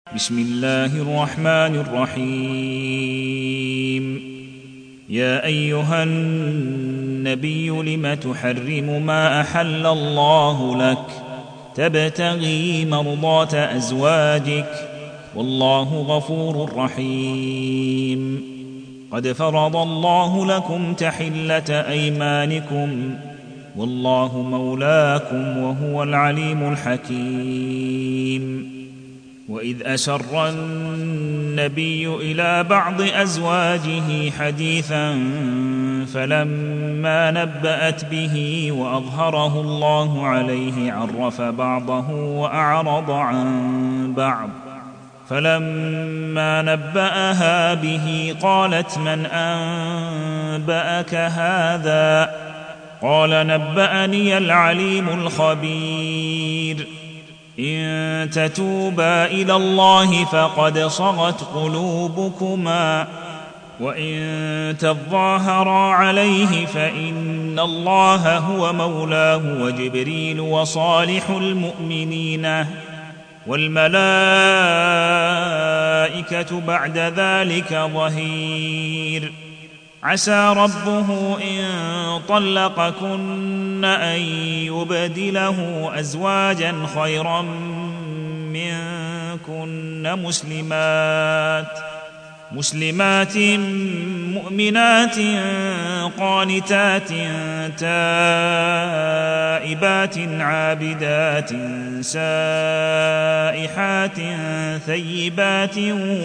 بسم الله الرحمن الرحيم. يا أيها النبي لم تحرم ما أحل الله لك تبتغي مرضات أزواجك والله غفور رحيم. قد فرض الله لكم تحلة أيمانكم والله مولاكم وهو العليم الحكيم. وإذ أسر النبي إلى بعض أزواجه حديثا فلما نبأت به وأظهره الله عليه عرف بعضه وأعرض عن بعض، فلما نبأها به قالت من أنبأك هذا؟ قال نبأني العليم الخبير. إن تتوبا إلى الله فقد صغت قلوبكما وإن تظاهرا عليه فإن الله هو مولاه وجبريل وصالح المؤمنين والملائكة بعد ذلك ظهير. عسى ربه إن طلقكن أن يبدله أزواجا خيرا منكن مسلمات مؤمنات قانتات تائبات عابدات سائحات ثيبات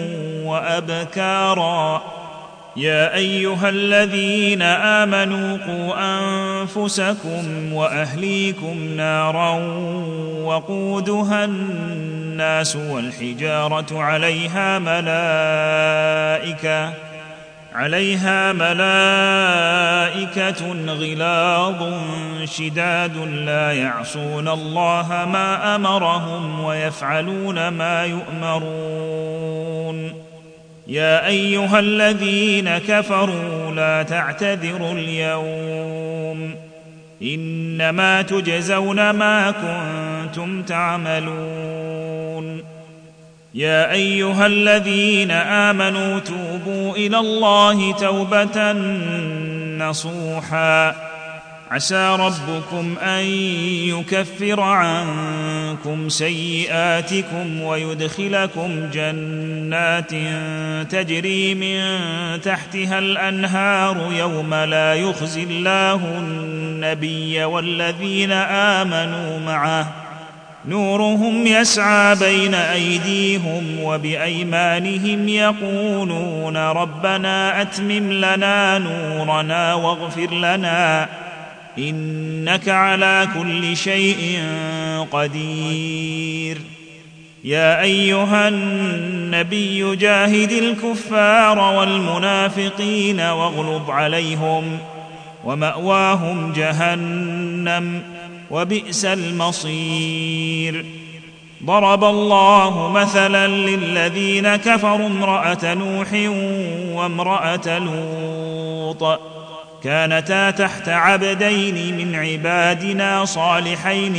وأبكارا. يا أيها الذين آمنوا قوا أنفسكم وأهليكم نارا وقودها الناس والحجارة عليها ملائكة غلاظ شداد لا يعصون الله ما أمرهم ويفعلون ما يؤمرون. يا أيها الذين كفروا لا تعتذروا اليوم إنما تجزون ما كنتم تعملون. يا أيها الذين آمنوا توبوا إلى الله توبة نصوحا عسى ربكم أن يكفر عنكم سيئاتكم ويدخلكم جنات تجري من تحتها الأنهار يوم لا يخزي الله النبي والذين آمنوا معه نورهم يسعى بين أيديهم وبأيمانهم يقولون ربنا أتمم لنا نورنا واغفر لنا إنك على كل شيء قدير. يا أيها النبي جاهد الكفار والمنافقين واغلظ عليهم ومأواهم جهنم وبئس المصير. ضرب الله مثلا للذين كفروا امرأة نوح وامرأة لوط كانتا تحت عبدين من عبادنا صالحين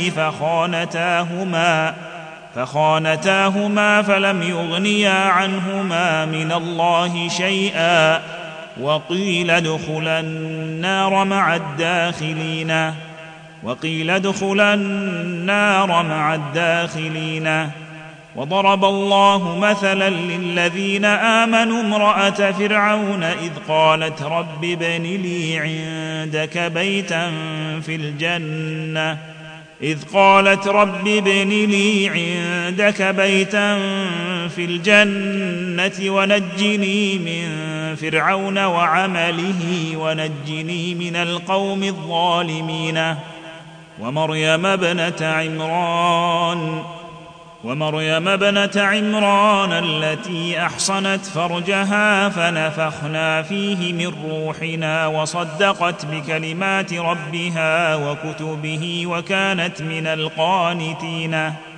فخانتاهما فلم يغنيا عنهما من الله شيئا وقيل ادخلا النار مع الداخلين. وضرب الله مثلا للذين آمنوا امرأة فرعون إذ قالت رب ابن لي عندك بيتا في الجنة ونجني من فرعون وعمله ونجني من القوم الظالمين. ومريم ابنة عمران التي أحصنت فرجها فنفخنا فيه من روحنا وصدقت بكلمات ربها وكتبه وكانت من القانتين.